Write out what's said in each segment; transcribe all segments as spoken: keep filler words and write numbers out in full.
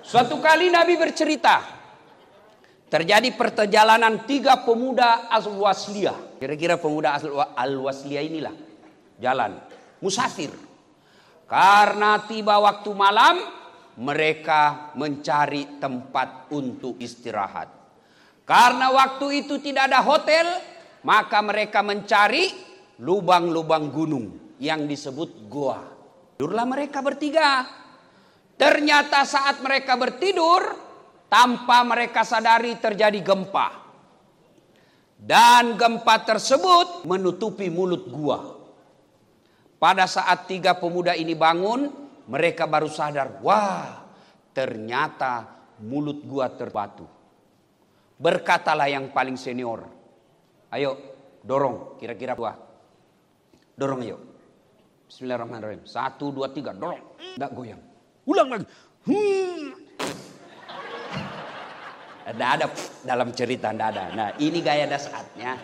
Suatu kali Nabi bercerita, terjadi perjalanan tiga pemuda Al-Wasliyah. Kira-kira pemuda Al-Wasliyah inilah jalan musafir. Karena tiba waktu malam, mereka mencari tempat untuk istirahat. Karena waktu itu tidak ada hotel, maka mereka mencari lubang-lubang gunung yang disebut goa. Tidurlah mereka bertiga. Ternyata saat mereka bertidur, tanpa mereka sadari terjadi gempa. Dan gempa tersebut menutupi mulut gua. Pada saat tiga pemuda ini bangun, mereka baru sadar, wah, ternyata mulut gua terbatu. Berkatalah yang paling senior, ayo dorong, kira-kira gua. Dorong ayo. Bismillahirrahmanirrahim. Satu, dua, tiga, dorong. Nggak goyang. Ulang lagi. Hmm. Nggak ada dalam cerita, nggak ada. Nah, ini gaya dasarnya.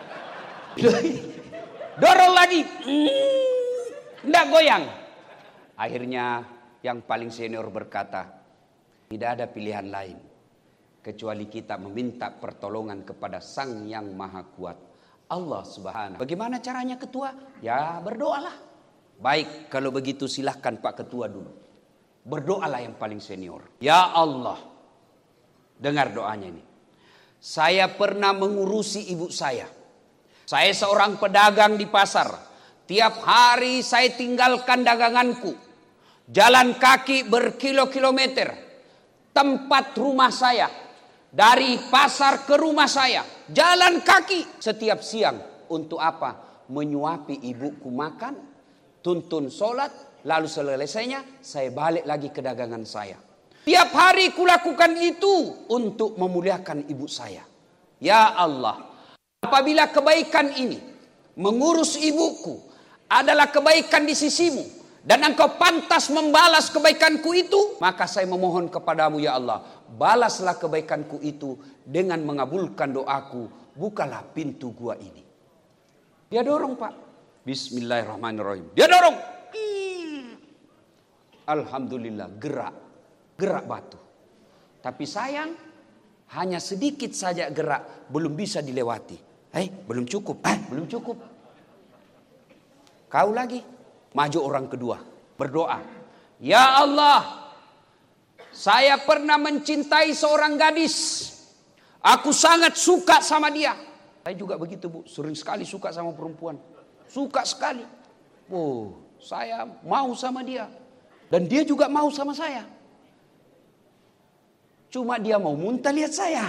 Dorong lagi. Hmm. Nggak goyang. Akhirnya yang paling senior berkata, tidak ada pilihan lain kecuali kita meminta pertolongan kepada Sang Yang Maha Kuat, Allah Subhanahu. Bagaimana caranya ketua? Ya berdoalah. Baik, kalau begitu silahkan Pak Ketua dulu. Berdoalah yang paling senior. Ya Allah, dengar doanya ini. Saya pernah mengurusi ibu saya. Saya seorang pedagang di pasar. Tiap hari saya tinggalkan daganganku. Jalan kaki berkilo-kilometer. Tempat rumah saya. Dari pasar ke rumah saya. Jalan kaki setiap siang. Untuk apa? Menyuapi ibuku makan. Tuntun sholat. Lalu selesainya saya balik lagi ke dagangan saya. Tiap hari kulakukan itu untuk memuliakan ibu saya. Ya Allah. Apabila kebaikan ini mengurus ibuku adalah kebaikan di sisimu, dan engkau pantas membalas kebaikanku itu, maka saya memohon kepadamu ya Allah, balaslah kebaikanku itu dengan mengabulkan doaku, bukalah pintu gua ini. Dia dorong Pak. Bismillahirrahmanirrahim. Dia dorong. Hmm. Alhamdulillah gerak. Gerak batu. Tapi sayang, hanya sedikit saja gerak, belum bisa dilewati. Eh, belum cukup. Eh, belum cukup. Kau lagi. Maju orang kedua, berdoa. Ya Allah, saya pernah mencintai seorang gadis. Aku sangat suka sama dia. Saya juga begitu Bu, sering sekali suka sama perempuan. Suka sekali. Oh, saya mau sama dia. Dan dia juga mau sama saya. Cuma dia mau muntah lihat saya.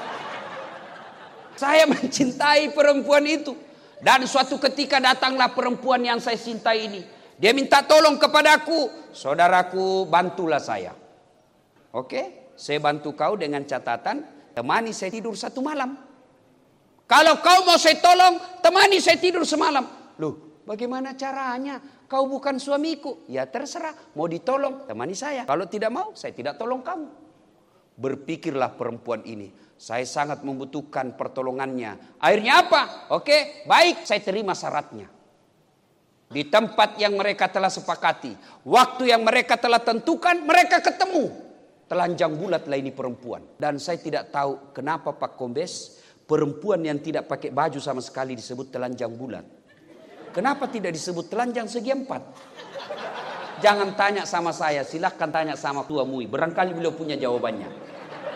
Saya mencintai perempuan itu. Dan suatu ketika datanglah perempuan yang saya cintai ini. Dia minta tolong kepadaku. Saudaraku, bantulah saya. Oke, saya bantu kau dengan catatan. Temani saya tidur satu malam. Kalau kau mau saya tolong, temani saya tidur semalam. Loh, bagaimana caranya? Kau bukan suamiku. Ya terserah, mau ditolong, temani saya. Kalau tidak mau, saya tidak tolong kamu. Berpikirlah perempuan ini. Saya sangat membutuhkan pertolongannya. Akhirnya apa? Oke, baik, saya terima syaratnya. Di tempat yang mereka telah sepakati, waktu yang mereka telah tentukan, mereka ketemu. Telanjang bulatlah ini perempuan. Dan saya tidak tahu kenapa Pak Kombes, perempuan yang tidak pakai baju sama sekali disebut telanjang bulat. Kenapa tidak disebut telanjang segi empat? Jangan tanya sama saya, silahkan tanya sama Tua Mui. Barangkali beliau punya jawabannya.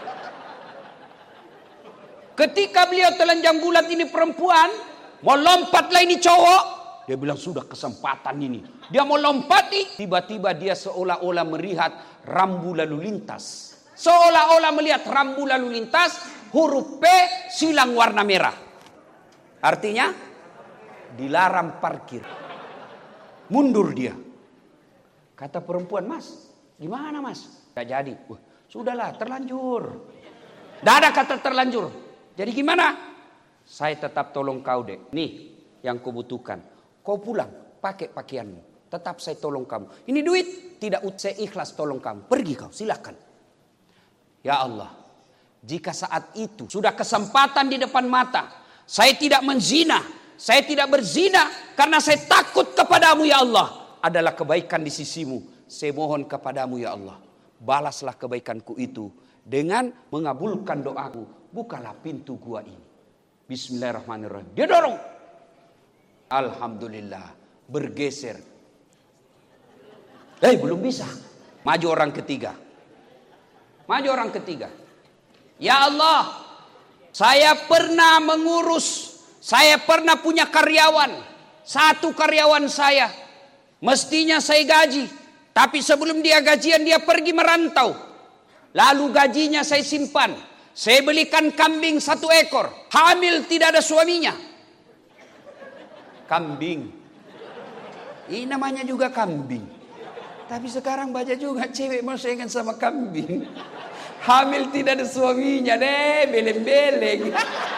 Ketika beliau telanjang bulat ini perempuan, mau lompatlah ini cowok. Dia bilang sudah kesempatan ini. Dia mau lompati, tiba-tiba dia seolah-olah melihat rambu lalu lintas. Seolah-olah melihat rambu lalu lintas, huruf P silang warna merah. Artinya dilarang parkir. Mundur dia. Kata perempuan, Mas, gimana Mas? Gak jadi. Wah, sudahlah, terlanjur. Tidak ada kata terlanjur. Jadi gimana? Saya tetap tolong kau dek. Nih yang kau butuhkan. Kau pulang pakai pakaianmu. Tetap saya tolong kamu. Ini duit tidak saya ikhlas tolong kamu. Pergi kau silakan. Ya Allah. Jika saat itu sudah kesempatan di depan mata. Saya tidak menzina. Saya tidak berzina. Karena saya takut kepadamu ya Allah. Adalah kebaikan di sisimu. Saya mohon kepadamu ya Allah. balaslah kebaikanku itu dengan mengabulkan doaku. Bukalah pintu gua ini. Bismillahirrahmanirrahim. Dia dorong. Alhamdulillah. Bergeser. Eh belum bisa. Maju orang ketiga. Maju orang ketiga. Ya Allah, saya pernah mengurus, saya pernah punya karyawan. Satu karyawan saya, mestinya saya gaji. Tapi sebelum dia gajian dia pergi merantau. Lalu gajinya saya simpan. Saya belikan kambing satu ekor. Hamil tidak ada suaminya. Kambing. Ini namanya juga kambing. Tapi sekarang banyak juga cewek mau saingan sama kambing. Hamil tidak ada suaminya deh. Beleng-beleng.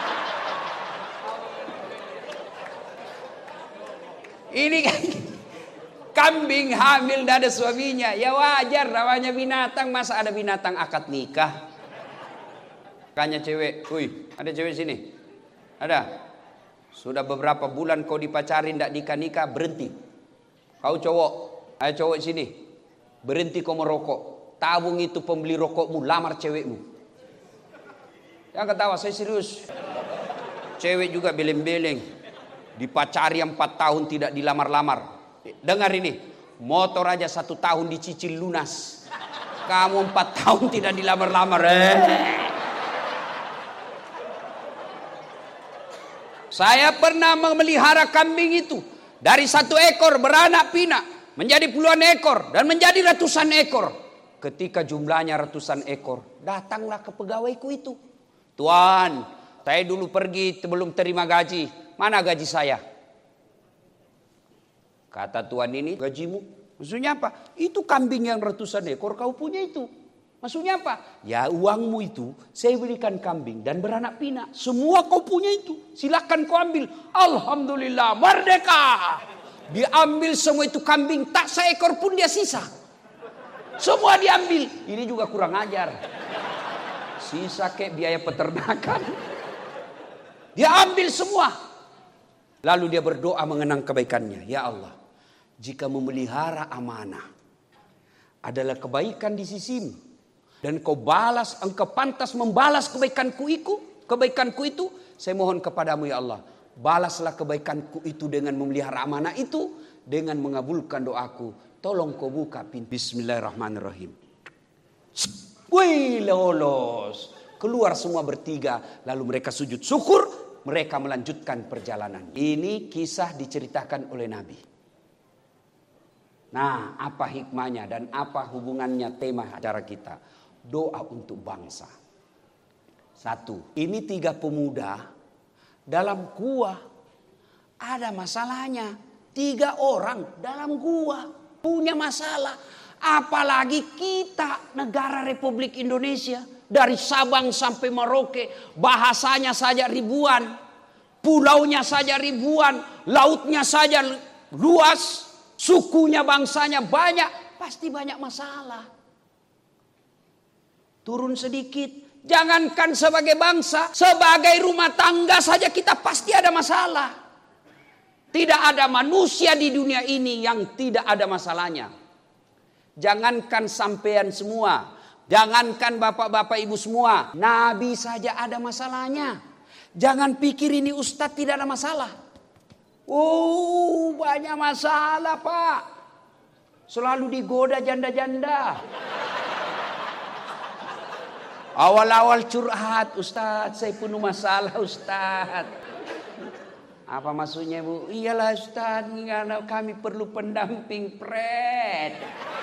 Ini kan kambing hamil tidak ada suaminya. Ya wajar namanya binatang. Masa ada binatang akad nikah? Makanya cewek, wih, ada cewek sini. Ada. Sudah beberapa bulan kau dipacarin tidak nikah-nikah, berhenti. Kau cowok, ayo cowok sini. Berhenti kau merokok. Tabung itu pembeli rokokmu, lamar cewekmu. Jangan ketawa, saya serius. Cewek juga beleng-beleng. Dipacari empat tahun tidak dilamar-lamar. Dengar ini, motor aja satu tahun dicicil lunas. Kamu empat tahun tidak dilamar-lamar. Eh. Saya pernah memelihara kambing itu. Dari satu ekor beranak pinak. Menjadi puluhan ekor. Dan menjadi ratusan ekor. Ketika jumlahnya ratusan ekor. Datanglah ke pegawaiku itu. Tuan, saya dulu pergi belum terima gaji. Mana gaji saya? Kata tuan ini, gajimu. Maksudnya apa? Itu kambing yang ratusan ekor kau punya itu. Maksudnya apa? Ya uangmu itu saya belikan kambing dan beranak pinak. Semua kau punya itu. Silakan kau ambil. Alhamdulillah merdeka. Diambil semua itu kambing. Tak seekor pun dia sisa. Semua diambil. Ini juga kurang ajar. Sisa kayak biaya peternakan. Dia ambil semua. Lalu dia berdoa mengenang kebaikannya. Ya Allah, jika memelihara amanah adalah kebaikan di sisimu. Dan kau balas, engkau pantas membalas kebaikanku itu, kebaikanku itu, saya mohon kepadamu ya Allah, balaslah kebaikanku itu dengan memelihara amanah itu, dengan mengabulkan doaku. Tolong kau buka pintu. Bismillahirrahmanirrahim. Wih, lolos. Keluar semua bertiga, lalu mereka sujud syukur, mereka melanjutkan perjalanan. Ini kisah diceritakan oleh Nabi. Nah, apa hikmahnya dan apa hubungannya tema acara kita? Doa untuk bangsa. Satu, ini tiga pemuda dalam gua ada masalahnya. Tiga orang dalam gua punya masalah. Apalagi kita negara Republik Indonesia. Dari Sabang sampai Merauke. Bahasanya saja ribuan. Pulaunya saja ribuan. Lautnya saja luas. Sukunya, bangsanya banyak. Pasti banyak masalah. Turun sedikit. Jangankan sebagai bangsa. Sebagai rumah tangga saja kita pasti ada masalah. Tidak ada manusia di dunia ini yang tidak ada masalahnya. Jangankan sampean semua. Jangankan bapak-bapak ibu semua. Nabi saja ada masalahnya. Jangan pikir ini ustadz tidak ada masalah. Oh, banyak masalah pak. Selalu digoda janda-janda. Awal-awal curhat, Ustadz, saya penuh masalah Ustadz. Apa maksudnya bu? Iyalah Ustadz, karena kami perlu pendamping pret.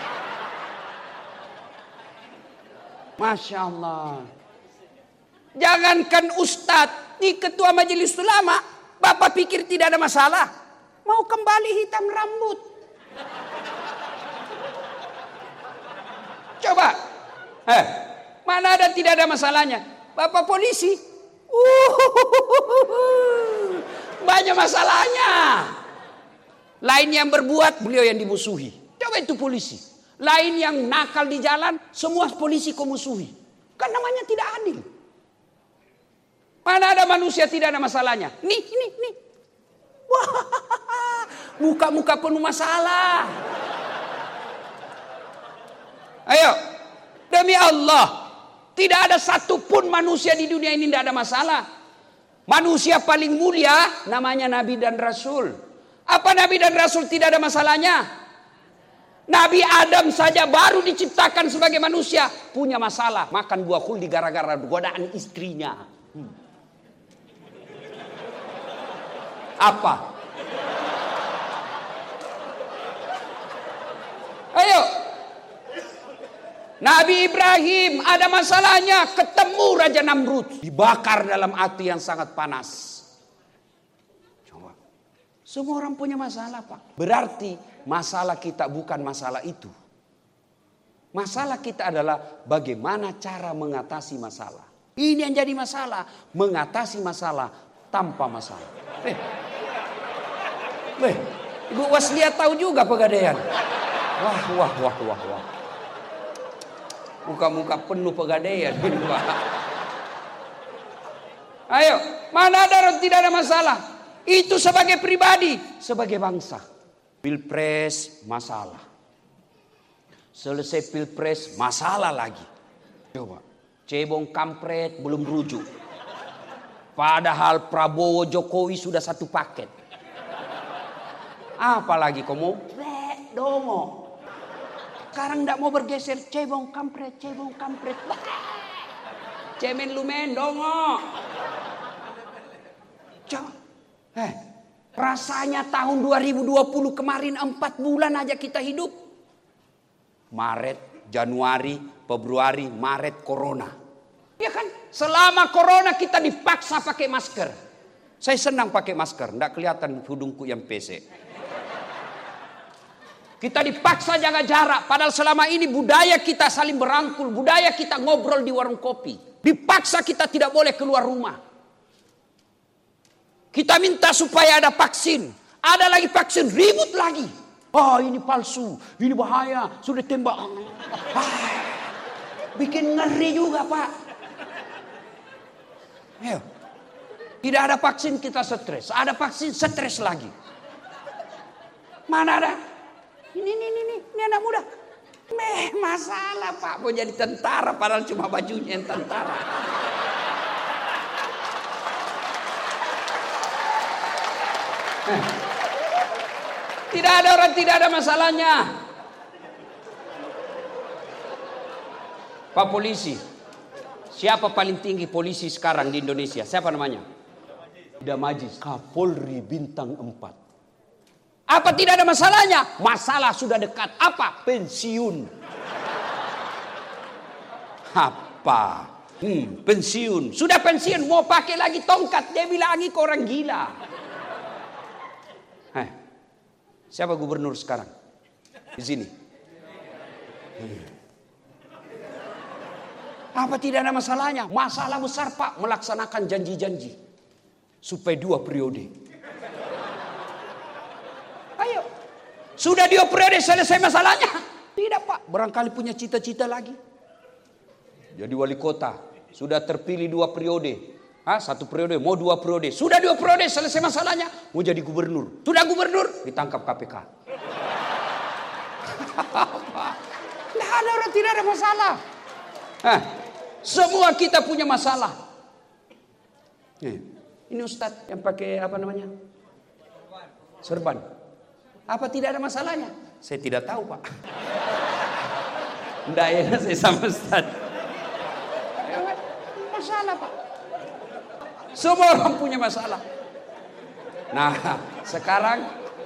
Masya Allah. Jangankan Ustadz, nih ketua majelis ulama, bapak pikir tidak ada masalah? Mau kembali hitam rambut. Coba. Eh. Mana ada tidak ada masalahnya? Bapak polisi. Uh, banyak masalahnya. Lain yang berbuat, beliau yang dimusuhi. Coba itu polisi. Lain yang nakal di jalan, semua polisi kau musuhi. Kan namanya tidak adil. Mana ada manusia tidak ada masalahnya? Nih, nih, nih. Wah, muka-muka penuh masalah. Ayo. Demi Allah, tidak ada satupun manusia di dunia ini tidak ada masalah. Manusia paling mulia namanya Nabi dan Rasul. Apa Nabi dan Rasul tidak ada masalahnya? Nabi Adam saja baru diciptakan sebagai manusia punya masalah. Makan buah khuldi gara-gara godaan istrinya. Hmm. Apa? Ayo. Nabi Ibrahim ada masalahnya, ketemu Raja Namrud, dibakar dalam api yang sangat panas. Coba. Semua orang punya masalah, Pak. Berarti masalah kita bukan masalah itu. Masalah kita adalah bagaimana cara mengatasi masalah. Ini yang jadi masalah, mengatasi masalah tanpa masalah. Eh. Eh, Ibu Waslia tahu juga Pegadaian. Wah, wah, wah, wah, wah. Muka-muka penuh Pegadaian. Ayo, mana ada orang tidak ada masalah? Itu sebagai pribadi, sebagai bangsa. Pilpres masalah. Selesai pilpres masalah lagi. Coba, cebong kampret belum rujuk. Padahal Prabowo Jokowi sudah satu paket. Apalagi kamu? Blek dongo. Sekarang tidak mau bergeser, cebong kampret, cebong kampret. Cemen lumen dongo. Coba. Eh, rasanya tahun dua ribu dua puluh kemarin empat bulan aja kita hidup. Maret, Januari, Februari, Maret, Corona. Ya kan? Selama Corona kita dipaksa pakai masker. Saya senang pakai masker, tidak kelihatan hidungku yang pesek. Kita dipaksa jaga jarak. Padahal selama ini budaya kita saling berangkul. Budaya kita ngobrol di warung kopi. Dipaksa kita tidak boleh keluar rumah. Kita minta supaya ada vaksin. Ada lagi vaksin, ribut lagi. Oh ini palsu, ini bahaya, sudah tembak. Ah, bikin ngeri juga Pak. Ayo. Tidak ada vaksin kita stres. Ada vaksin stres lagi. Mana ada? Ini, ini, ini, ini anak muda. Meh, masalah Pak. Mau jadi tentara padahal cuma bajunya yang tentara. Eh. Tidak ada orang tidak ada masalahnya. Pak polisi. Siapa paling tinggi polisi sekarang di Indonesia? Siapa namanya? Idam Aziz. Kapolri bintang empat. Apa tidak ada masalahnya? Masalah sudah dekat. Apa? Pensiun. Apa? Hmm, pensiun. Sudah pensiun. Mau pakai lagi tongkat. Dia bilang lagi ke orang gila. Hei, siapa gubernur sekarang? Di sini. Hmm. Apa tidak ada masalahnya? Masalah besar Pak. Melaksanakan janji-janji. Supaya dua periode. Ayo. Sudah dua periode selesai masalahnya? Tidak Pak. Barangkali punya cita-cita lagi. Jadi wali kota. Sudah terpilih dua periode. Hah, satu periode. Mau dua periode. Sudah dua periode selesai masalahnya. Mau jadi gubernur. Sudah gubernur. Ditangkap K P K. Tidak ada orang tidak ada masalah. Hah, semua kita punya masalah. Ini Ustadz yang pakai apa namanya? Serban. Apa tidak ada masalahnya? Saya tidak tahu Pak. Tidak ya saya sama Ustaz. Masalah Pak. Semua orang punya masalah. Nah sekarang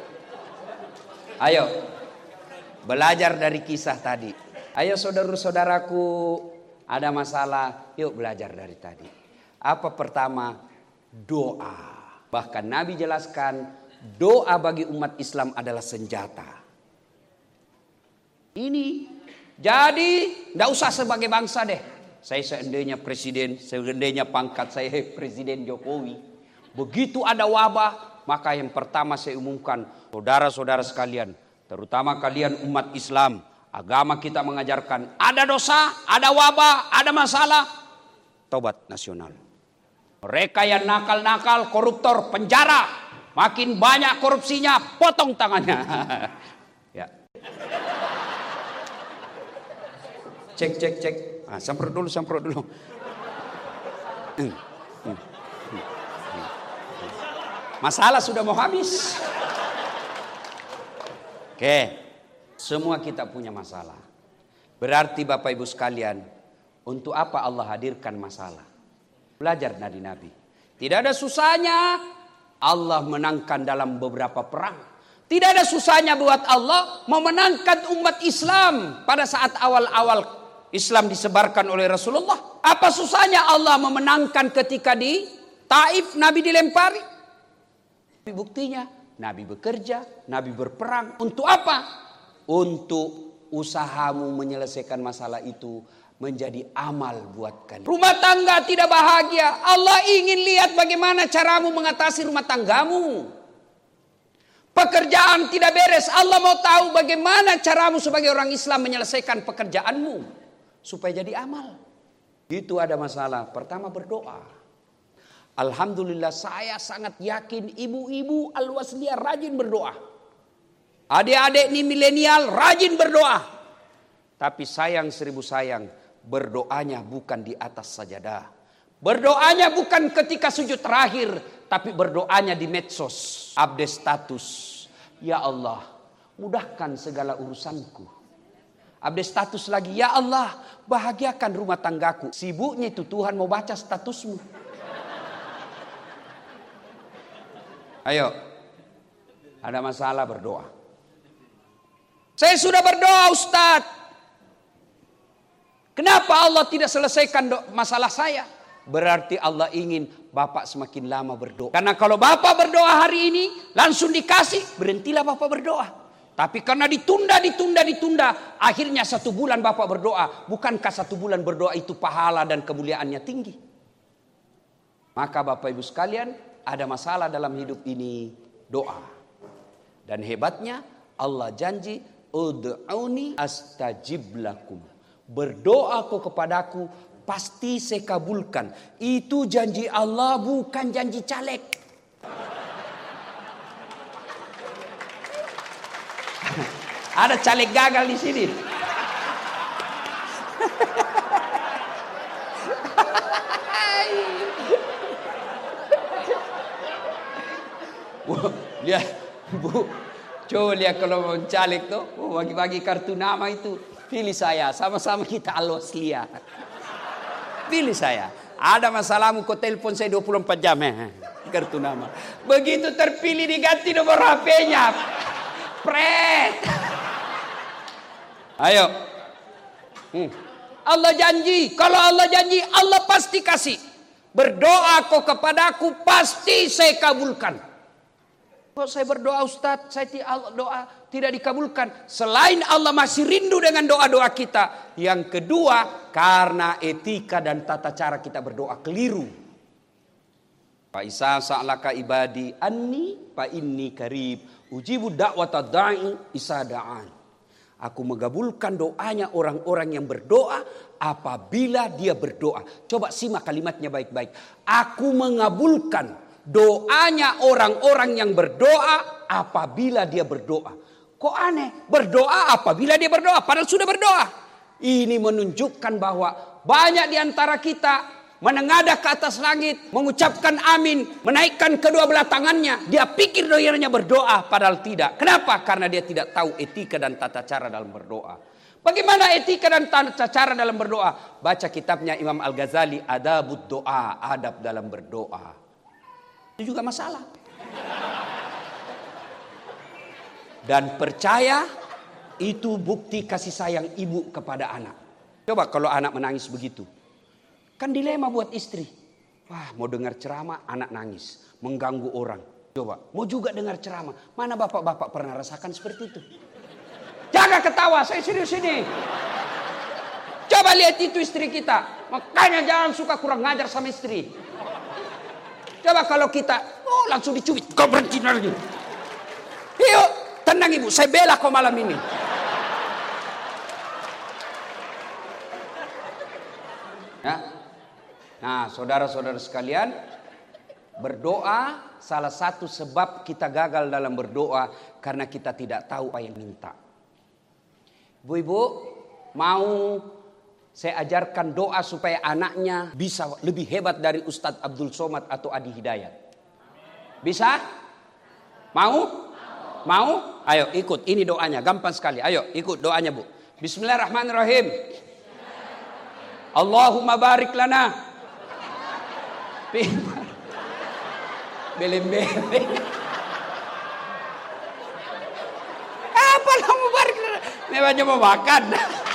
ayo belajar dari kisah tadi. Ayo saudara-saudaraku ada masalah. Yuk belajar dari tadi. Apa pertama? Doa. Bahkan Nabi jelaskan doa bagi umat Islam adalah senjata. Ini jadi tidak usah sebagai bangsa deh. Saya seandainya presiden, seandainya pangkat saya Presiden Jokowi. Begitu ada wabah, maka yang pertama saya umumkan, saudara-saudara sekalian, terutama kalian umat Islam, agama kita mengajarkan ada dosa, ada wabah, ada masalah, tobat nasional. Mereka yang nakal-nakal, koruptor, penjara. Makin banyak korupsinya, potong tangannya. Ya. cek cek cek. Nah, semprot dulu, semprot dulu. Masalah sudah mau habis. Oke, semua kita punya masalah. Berarti Bapak Ibu sekalian, untuk apa Allah hadirkan masalah? Belajar dari Nabi. Tidak ada susahnya Allah menangkan dalam beberapa perang. Tidak ada susahnya buat Allah memenangkan umat Islam pada saat awal-awal Islam disebarkan oleh Rasulullah. Apa susahnya Allah memenangkan ketika di Taif Nabi dilempari? Buktinya Nabi bekerja, Nabi berperang. Untuk apa? Untuk usahamu menyelesaikan masalah itu menjadi amal buat kalian. Rumah tangga tidak bahagia. Allah ingin lihat bagaimana caramu mengatasi rumah tanggamu. Pekerjaan tidak beres. Allah mau tahu bagaimana caramu sebagai orang Islam menyelesaikan pekerjaanmu. Supaya jadi amal. Itu ada masalah. Pertama berdoa. Alhamdulillah saya sangat yakin ibu-ibu Al-Wasliyah rajin berdoa. Adik-adik ini milenial rajin berdoa. Tapi sayang seribu sayang. Berdoanya bukan di atas sajadah. Berdoanya bukan ketika sujud terakhir. Tapi berdoanya di medsos. Update status. Ya Allah, mudahkan segala urusanku. Update status lagi. Ya Allah, bahagiakan rumah tanggaku. Sibuknya itu Tuhan mau baca statusmu. Ayo. Ada masalah berdoa. Saya sudah berdoa Ustaz. Kenapa Allah tidak selesaikan masalah saya? Berarti Allah ingin Bapak semakin lama berdoa. Karena kalau Bapak berdoa hari ini langsung dikasih, berhentilah Bapak berdoa. Tapi karena ditunda, ditunda, ditunda, akhirnya satu bulan Bapak berdoa. Bukankah satu bulan berdoa itu pahala dan kemuliaannya tinggi? Maka Bapak Ibu sekalian, ada masalah dalam hidup ini, doa. Dan hebatnya Allah janji, ud'uni astajib lakum. Berdoa kau kepadaku, pasti saya kabulkan. Itu janji Allah, bukan janji caleg. Ada caleg gagal di sini. Bu, lihat, Bu, coba lihat kalau mau caleg tuh, bagi-bagi kartu nama itu. Pilih saya, sama-sama kita Al-Wasliyah. Pilih saya. Ada masalahmu kau telepon saya dua puluh empat jam. Eh, kartu nama. Begitu terpilih diganti nomor H P-nya. Pret. Ayo. Hmm. Allah janji. Kalau Allah janji, Allah pasti kasih. Berdoa kau kepadaku, pasti saya kabulkan. Kalau saya berdoa Ustaz, saya doa tidak dikabulkan. Selain Allah masih rindu dengan doa-doa kita. Yang kedua, karena etika dan tata cara kita berdoa keliru. Fa isa sa'laka ibadi anni fa inni qarib ujibu da'wata da'i isa da'an. Aku mengabulkan doanya orang-orang yang berdoa apabila dia berdoa. Coba simak kalimatnya baik-baik. Aku mengabulkan doanya orang-orang yang berdoa apabila dia berdoa. Kok aneh? Berdoa apabila dia berdoa. Padahal sudah berdoa. Ini menunjukkan bahwa banyak di antara kita menengadah ke atas langit, mengucapkan amin, menaikkan kedua belah tangannya. Dia pikir doanya berdoa, padahal tidak. Kenapa? Karena dia tidak tahu etika dan tata cara dalam berdoa. Bagaimana etika dan tata cara dalam berdoa? Baca kitabnya Imam Al-Ghazali, Adabud Doa, adab dalam berdoa. Itu juga masalah. Dan percaya itu bukti kasih sayang ibu kepada anak. Coba kalau anak menangis begitu. Kan dilema buat istri. Wah, mau dengar ceramah anak nangis. Mengganggu orang. Coba, mau juga dengar ceramah. Mana bapak-bapak pernah rasakan seperti itu? Jaga ketawa, saya serius ini. Coba lihat itu istri kita. Makanya jangan suka kurang ngajar sama istri. Coba kalau kita, oh langsung dicubit. Kau berhenti lagi. Yuk, tenang ibu, saya bela kau malam ini. Ya. Nah, saudara-saudara sekalian, berdoa salah satu sebab kita gagal dalam berdoa karena kita tidak tahu apa yang minta. Bu ibu mau Saya ajarkan doa supaya anaknya bisa lebih hebat dari Ustadz Abdul Somad atau Adi Hidayat. Bisa? Mau? Mau? Ayo ikut, ini doanya, gampang sekali. Ayo ikut doanya, Bu. Bismillahirrahmanirrahim. Allahumma barik lana. Belem-belem. Apa kamu barik lana? Memangnya mau makan.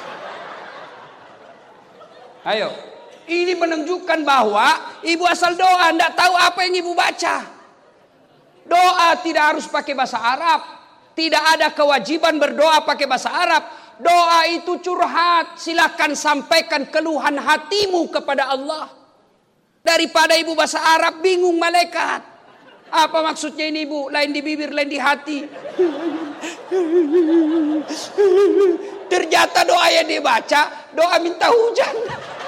Ayo, ini menunjukkan bahwa ibu asal doa, tidak tahu apa yang ibu baca. Doa tidak harus pakai bahasa Arab. Tidak ada kewajiban berdoa pakai bahasa Arab. Doa itu curhat. Silakan sampaikan keluhan hatimu kepada Allah. Daripada ibu bahasa Arab, bingung malaikat. Apa maksudnya ini ibu? Lain di bibir, lain di hati. Ternyata doa yang dibaca, doa minta hujan.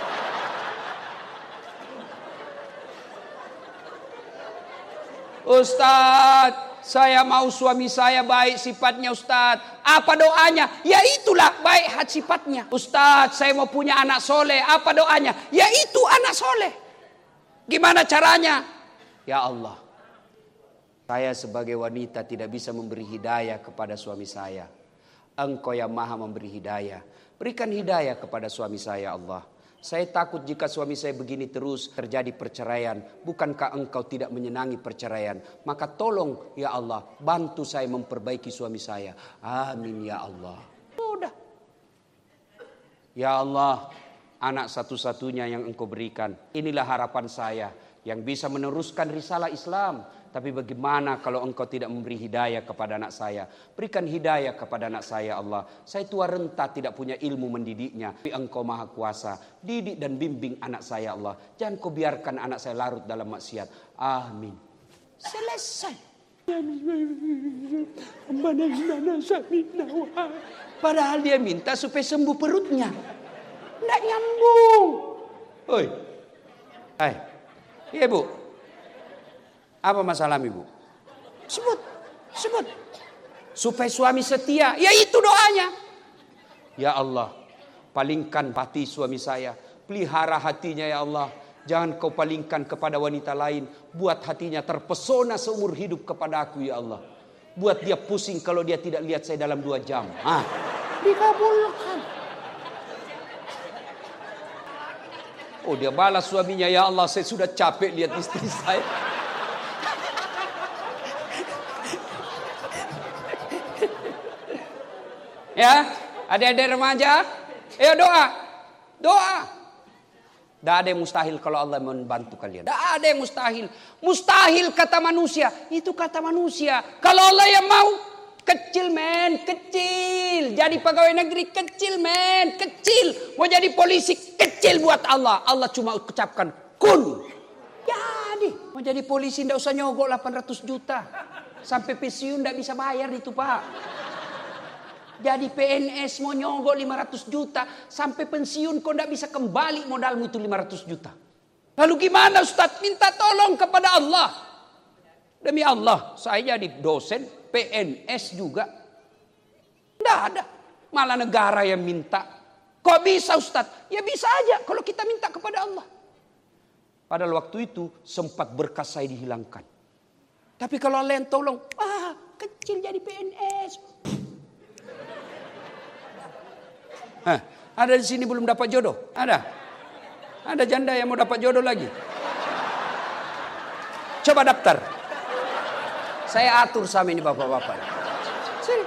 Ustadz, saya mau suami saya baik sifatnya Ustadz. Apa doanya? Ya itulah baik hati sifatnya. Ustadz, saya mau punya anak soleh. Apa doanya? Ya itu anak soleh. Gimana caranya? Ya Allah, saya sebagai wanita tidak bisa memberi hidayah kepada suami saya. Engkau yang maha memberi hidayah. Berikan hidayah kepada suami saya Allah. Saya takut jika suami saya begini terus terjadi perceraian. Bukankah engkau tidak menyenangi perceraian? Maka tolong ya Allah, bantu saya memperbaiki suami saya. Amin ya Allah. Udah. Ya Allah, anak satu-satunya yang engkau berikan. Inilah harapan saya yang bisa meneruskan risalah Islam. Tapi bagaimana kalau engkau tidak memberi hidayah kepada anak saya? Berikan hidayah kepada anak saya Allah. Saya tua renta tidak punya ilmu mendidiknya. Tapi engkau maha kuasa. Didik dan bimbing anak saya Allah. Jangan kau biarkan anak saya larut dalam maksiat. Amin. Selesai. Padahal dia minta supaya sembuh perutnya. Tidak nyambung. Oi. Hai. Iya Bu. Apa masalah ibu? Sebut, sebut. Supaya suami setia, ya itu doanya. Ya Allah, palingkan hati suami saya. Pelihara hatinya ya Allah. Jangan kau palingkan kepada wanita lain. Buat hatinya terpesona seumur hidup kepada aku ya Allah. Buat dia pusing kalau dia tidak lihat saya dalam dua jam. Ah, dikabulkan. Oh dia balas suaminya, ya Allah saya sudah capek lihat istri saya. Ya, adik-adik remaja, ayo doa, doa. Tidak ada yang mustahil kalau Allah membantu kalian. Tidak ada yang mustahil. Mustahil kata manusia, itu kata manusia. Kalau Allah yang mau, kecil men, kecil. Jadi pegawai negeri kecil men, kecil. Mau jadi polisi kecil buat Allah. Allah cuma ucapkan kun. Jadi, mau jadi polisi tidak usah nyogok delapan ratus juta. Sampai pensiun tidak bisa bayar itu Pak. Jadi P N S mau nyogok lima ratus juta. Sampai pensiun kau tidak bisa kembali modalmu itu lima ratus juta. Lalu gimana Ustaz? Minta tolong kepada Allah. Demi Allah saya jadi dosen P N S juga. Tidak ada. Malah negara yang minta. Kok bisa Ustaz? Ya bisa aja kalau kita minta kepada Allah. Padahal waktu itu sempat berkas saya dihilangkan. Tapi kalau Allah yang tolong. Ah kecil jadi P N S. Hah, ada di sini belum dapat jodoh? Ada? Ada janda yang mau dapat jodoh lagi? Coba daftar. Saya atur sama ini bapak-bapak. Sini.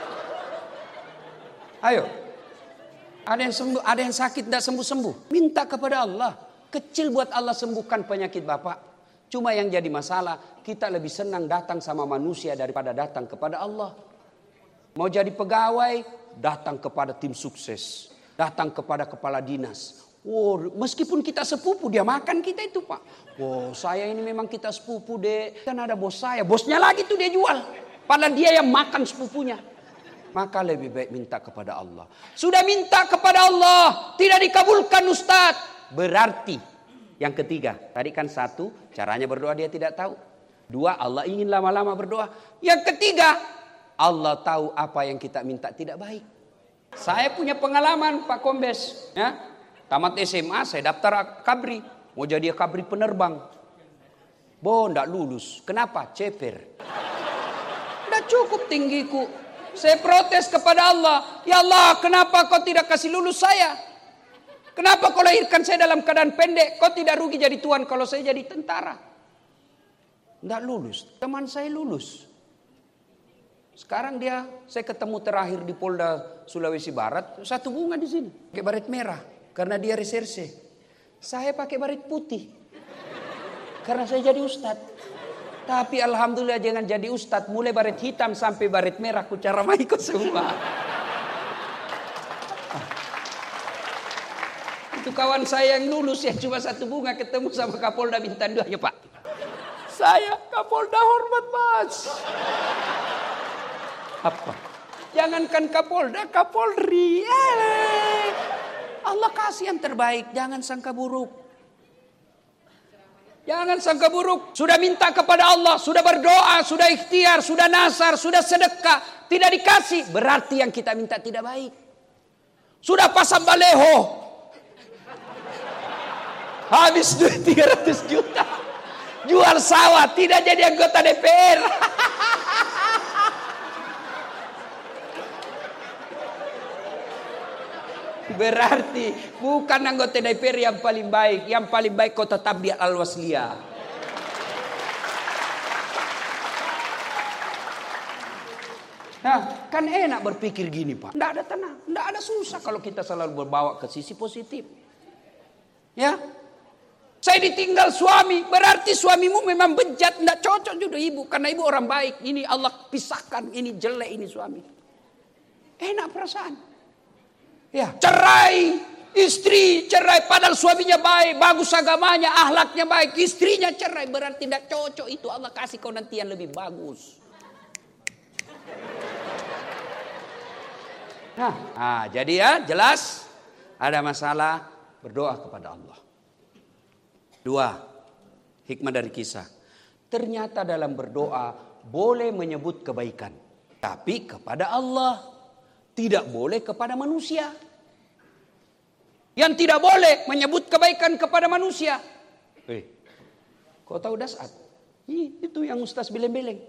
Ayo. Ada yang sembuh, ada yang sakit tidak sembuh-sembuh. Minta kepada Allah. Kecil buat Allah sembuhkan penyakit bapak. Cuma yang jadi masalah, kita lebih senang datang sama manusia daripada datang kepada Allah. Mau jadi pegawai, datang kepada tim sukses. Datang kepada kepala dinas. Oh, meskipun kita sepupu, dia makan kita itu Pak. Oh, saya ini memang kita sepupu dek. Kan ada bos saya. Bosnya lagi tuh dia jual. Padahal dia yang makan sepupunya. Maka lebih baik minta kepada Allah. Sudah minta kepada Allah, tidak dikabulkan Ustadz. Berarti yang ketiga. Tadi kan satu, caranya berdoa dia tidak tahu. Dua, Allah ingin lama-lama berdoa. Yang ketiga, Allah tahu apa yang kita minta tidak baik. Saya punya pengalaman Pak Kombes, ya. Tamat S M A saya daftar kabri. Mau jadi kabri penerbang. Bo, ndak lulus. Kenapa? Ceper. Ndak cukup tinggiku. Saya protes kepada Allah. Ya Allah, kenapa kau tidak kasih lulus saya? Kenapa kau lahirkan saya dalam keadaan pendek? Kau tidak rugi jadi tuan kalau saya jadi tentara. Ndak lulus. Teman saya lulus. Sekarang dia, saya ketemu terakhir di Polda Sulawesi Barat, satu bunga di sini, pakai baret merah, karena dia reserse. Saya pakai baret putih, karena saya jadi ustadz. Tapi alhamdulillah jangan jadi ustadz, mulai baret hitam sampai baret merah, ku cara ikut semua. Itu kawan saya yang lulus ya, cuma satu bunga ketemu sama Kapolda bintang dua, ya Pak. Saya Kapolda hormat Mas. Apa? Jangankan Kapolda, Kapolri. Eh, Allah kasih yang terbaik, jangan sangka buruk. Jangan sangka buruk. Sudah minta kepada Allah, sudah berdoa, sudah ikhtiar, sudah nasar, sudah sedekah, tidak dikasih, berarti yang kita minta tidak baik. Sudah pasang baleho, habis duit tiga ratus juta, jual sawah, tidak jadi anggota D P R. Berarti bukan anggota D P R yang paling baik. Yang paling baik kau tetap di Al-Wasliyah. Nah, kan enak berpikir gini Pak. Tidak ada tenang, tidak ada susah kalau kita selalu berbawa ke sisi positif. Ya, saya ditinggal suami, berarti suamimu memang bejat, tidak cocok juga ibu. Karena ibu orang baik, ini Allah pisahkan, ini jelek, ini suami. Enak perasaan. Ya, cerai, istri cerai padahal suaminya baik, bagus agamanya, akhlaknya baik, istrinya cerai berarti tidak cocok, itu Allah kasih kau nanti yang lebih bagus. Nah, nah jadi ya jelas ada masalah, berdoa kepada Allah. Dua, hikmah dari kisah. Ternyata dalam berdoa boleh menyebut kebaikan, tapi kepada Allah. Tidak boleh kepada manusia. Yang tidak boleh menyebut kebaikan kepada manusia. Eh, kau tahu Dasat? Itu yang Ustaz beleng-beleng.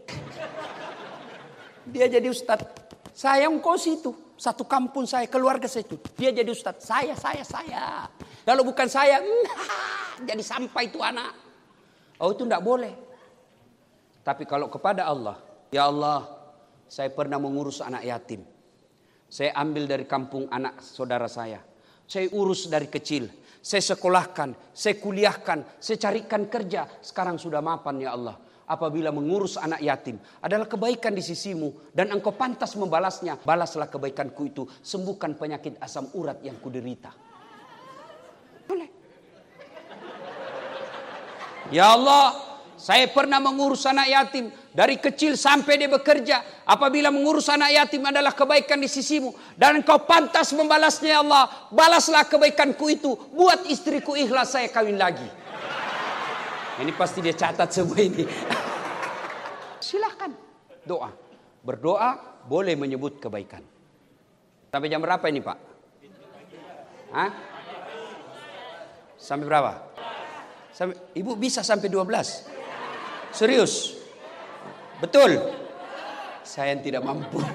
Dia jadi Ustaz. Saya engkau situ. Satu kampung saya, keluarga saya itu. Dia jadi Ustaz. Saya, saya, saya. Kalau bukan saya, nah, jadi sampai itu anak. Oh itu tidak boleh. Tapi kalau kepada Allah. Ya Allah, saya pernah mengurus anak yatim. Saya ambil dari kampung anak saudara saya. Saya urus dari kecil. Saya sekolahkan, saya kuliahkan, saya carikan kerja. Sekarang sudah mapan ya Allah. Apabila mengurus anak yatim adalah kebaikan di sisimu. Dan engkau pantas membalasnya. Balaslah kebaikanku itu. Sembuhkan penyakit asam urat yang kuderita. Boleh. Ya Allah, saya pernah mengurus anak yatim. Dari kecil sampai dia bekerja. Apabila mengurus anak yatim adalah kebaikan di sisimu. Dan engkau pantas membalasnya ya Allah. Balaslah kebaikanku itu. Buat istriku ikhlas saya kawin lagi. Ini pasti dia catat semua ini. Silakan doa. Berdoa boleh menyebut kebaikan. Sampai jam berapa ini Pak? Hah? Sampai berapa? Sampai, Ibu bisa sampai dua belas? Serius? Betul? Saya yang tidak mampu.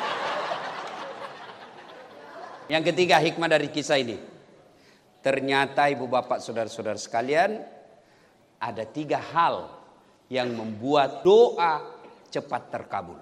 Yang ketiga hikmah dari kisah ini. Ternyata ibu bapak saudara-saudara sekalian. Ada tiga hal yang membuat doa cepat terkabul.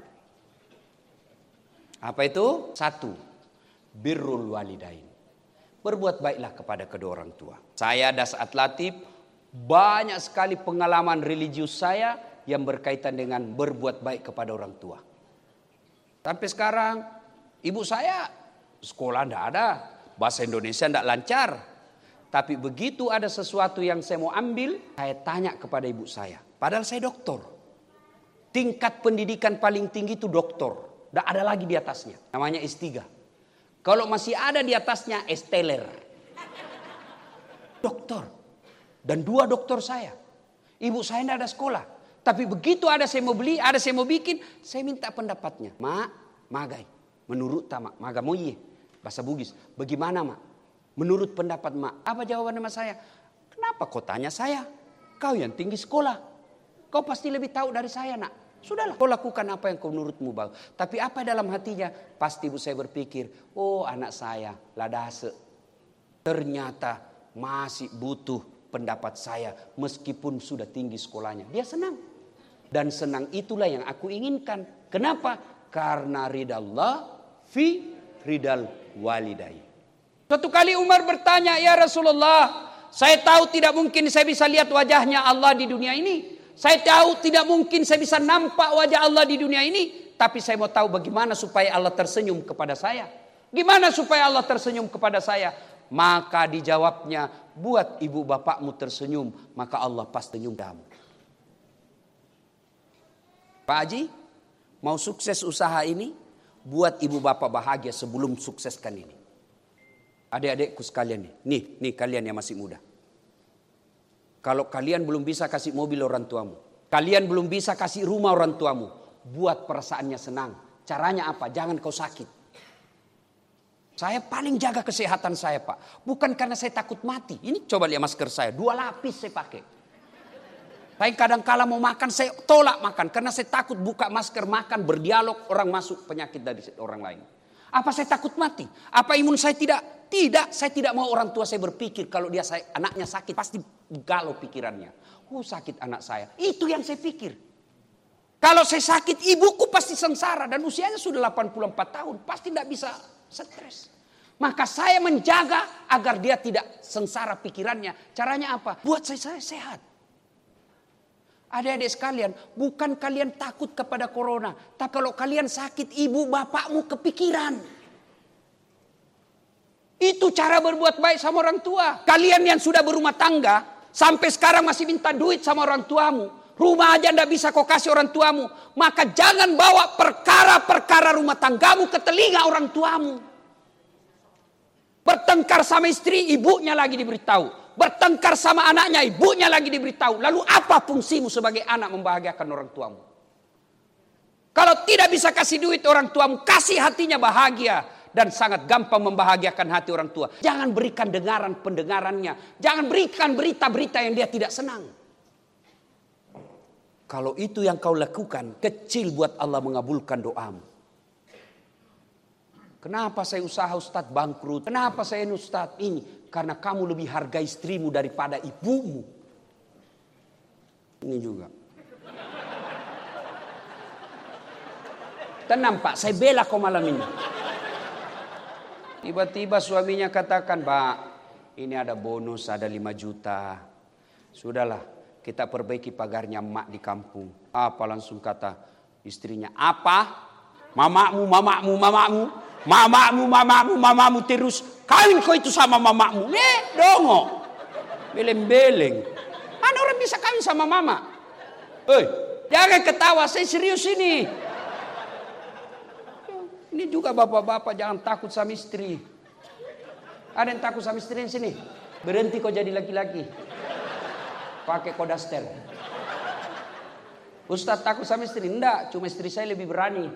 Apa itu? Satu, birrul walidain. Berbuat baiklah kepada kedua orang tua. Saya Dasat Latif, banyak sekali pengalaman religius saya yang berkaitan dengan berbuat baik kepada orang tua. Sampai sekarang ibu saya sekolah tidak ada, bahasa Indonesia tidak lancar. Tapi begitu ada sesuatu yang saya mau ambil, saya tanya kepada ibu saya. Padahal saya doktor. Tingkat pendidikan paling tinggi itu doktor. Tidak ada lagi di atasnya. Namanya S tiga. Kalau masih ada di atasnya S teler. Doktor. Dan dua doktor saya. Ibu saya tidak ada sekolah. Tapi begitu ada saya mau beli, ada saya mau bikin, saya minta pendapatnya. Mak, magai. Menurut tamak, maga moye. Bahasa Bugis. Bagaimana mak? Menurut pendapat mak, apa jawaban mak saya? Kenapa kau tanya saya? Kau yang tinggi sekolah. Kau pasti lebih tahu dari saya nak. Sudahlah kau lakukan apa yang kau menurutmu bagus. Tapi apa dalam hatinya? Pasti ibu saya berpikir, oh anak saya ladase. Ternyata masih butuh pendapat saya. Meskipun sudah tinggi sekolahnya. Dia senang. Dan senang itulah yang aku inginkan. Kenapa? Karena ridallah fi ridal walidai. Suatu kali Umar bertanya, ya Rasulullah, saya tahu tidak mungkin saya bisa lihat wajahnya Allah di dunia ini. Saya tahu tidak mungkin saya bisa nampak wajah Allah di dunia ini. Tapi saya mau tahu bagaimana supaya Allah tersenyum kepada saya. Gimana supaya Allah tersenyum kepada saya? Maka dijawabnya, buat ibu bapakmu tersenyum, maka Allah pasti senyum kamu. Pak Haji, mau sukses usaha ini? Buat ibu bapak bahagia sebelum sukseskan ini. Adik-adikku sekalian nih, nih, nih kalian yang masih muda. Kalau kalian belum bisa kasih mobil orang tuamu, kalian belum bisa kasih rumah orang tuamu, buat perasaannya senang. Caranya apa? Jangan kau sakit. Saya paling jaga kesehatan saya Pak. Bukan karena saya takut mati. Ini coba lihat masker saya, dua lapis saya pakai. Saya kadang kala mau makan, saya tolak makan. Karena saya takut buka masker makan, berdialog, orang masuk penyakit dari orang lain. Apa saya takut mati? Apa imun saya tidak? Tidak, saya tidak mau orang tua saya berpikir kalau dia saya, anaknya sakit pasti galau pikirannya. Oh sakit anak saya, itu yang saya pikir. Kalau saya sakit ibuku pasti sengsara dan usianya sudah delapan puluh empat tahun, pasti tidak bisa stres. Maka saya menjaga agar dia tidak sengsara pikirannya. Caranya apa? Buat saya, saya sehat. Adik-adik sekalian, bukan kalian takut kepada corona, tapi kalau kalian sakit ibu bapakmu kepikiran. Itu cara berbuat baik sama orang tua. Kalian yang sudah berumah tangga, sampai sekarang masih minta duit sama orang tuamu. Rumah aja ndak bisa kau kasih orang tuamu. Maka jangan bawa perkara-perkara rumah tanggamu ke telinga orang tuamu. Bertengkar sama istri, ibunya lagi diberitahu. Bertengkar sama anaknya, ibunya lagi diberitahu. Lalu apa fungsimu sebagai anak membahagiakan orang tuamu? Kalau tidak bisa kasih duit orang tuamu, kasih hatinya bahagia. Dan sangat gampang membahagiakan hati orang tua. Jangan berikan dengaran pendengarannya. Jangan berikan berita-berita yang dia tidak senang. Kalau itu yang kau lakukan, kecil buat Allah mengabulkan doamu. Kenapa saya usaha Ustaz bangkrut? Kenapa saya ini Ustaz ini? Karena kamu lebih harga istrimu daripada ibumu. Ini juga. Tenang Pak, saya bela kau malam ini. Tiba-tiba suaminya katakan, Pak, ini ada bonus, ada lima juta. Sudahlah, kita perbaiki pagarnya emak di kampung. Apa langsung kata istrinya, apa? Mamakmu, mamakmu, mamakmu. Mamakmu, mamakmu, mamakmu terus. Kawin kau itu sama mamakmu. Eh, dongo. Beleng-beleng. Mana orang bisa kawin sama mama? Hei, jangan ketawa, saya serius ini. Ini juga bapak-bapak jangan takut sama istri. Ada yang takut sama istri di sini? Berhenti kau jadi laki-laki. Pakai kodaster. Ustaz takut sama istri? Enggak, cuma istri saya lebih berani.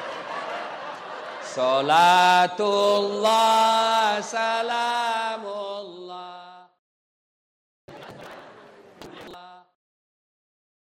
Salatullah salamun